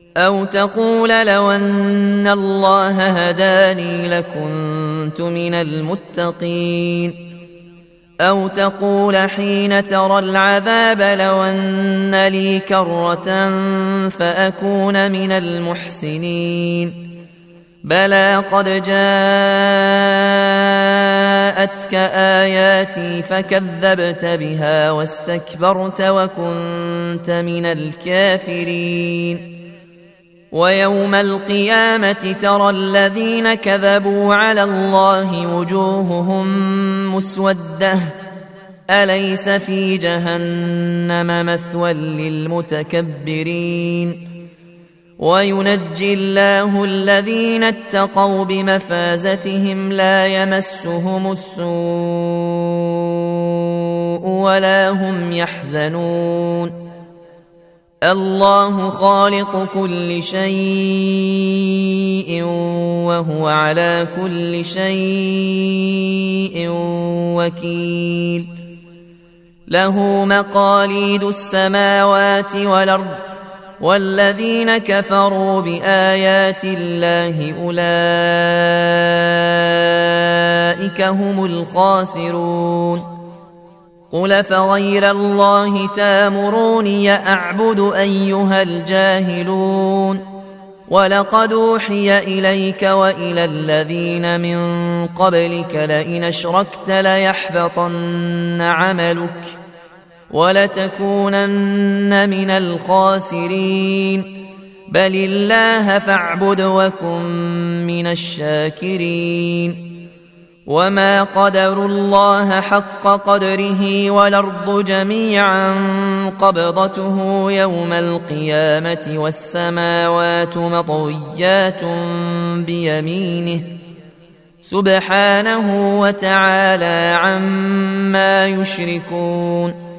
أو تقول لو أن الله هداني لكنت من المتقين. أو تقول حين ترى العذاب لو أن لي كرة فأكون من المحسنين. بلى قد جاءتك آياتي فكذبت بها واستكبرت وكنت من الكافرين. ويوم القيامة ترى الذين كذبوا على الله وجوههم مسودة أليس في جهنم مثوى للمتكبرين. وينجي الله الذين اتقوا بمفازتهم لا يمسهم السوء ولا هم يحزنون. الله خالق كل شيء وهو على كل شيء وكيل. له مقاليد السماوات والأرض والذين كفروا بآيات الله أولئك هم الخاسرون. قل فغير الله تامروني أعبد أيها الجاهلون. ولقد أوحي إليك وإلى الذين من قبلك لئن أشركت ليحبطن عملك ولتكونن من الخاسرين. بل الله فاعبد وكن من الشاكرين. وما قدروا الله حق قدره والأرض جميعا قبضته يوم القيامة والسماوات مطويات بيمينه سبحانه وتعالى عما يشركون.